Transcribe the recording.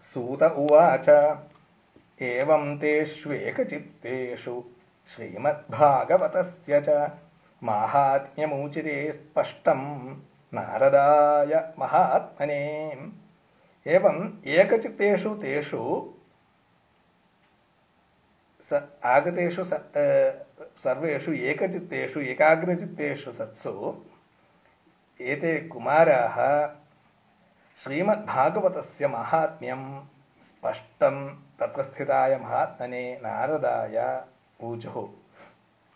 सूत उवाच एवं तेष्वेकचित्तेषु श्रीमद्भागवतस्य च माहात्म्यमुचिरे स्पष्टं नारदाय महात्मने। एवं एकचित्तेषु तेषु आगतेषु सर्वेषु एकचित्तेषु एकाग्रचित्तेषु सत्सु एते कुमाराः श्रीमद्भागवतस्य माहात्म्यं स्पष्टं तत्र स्थिताय महात्मने नारदाय ऊचुः।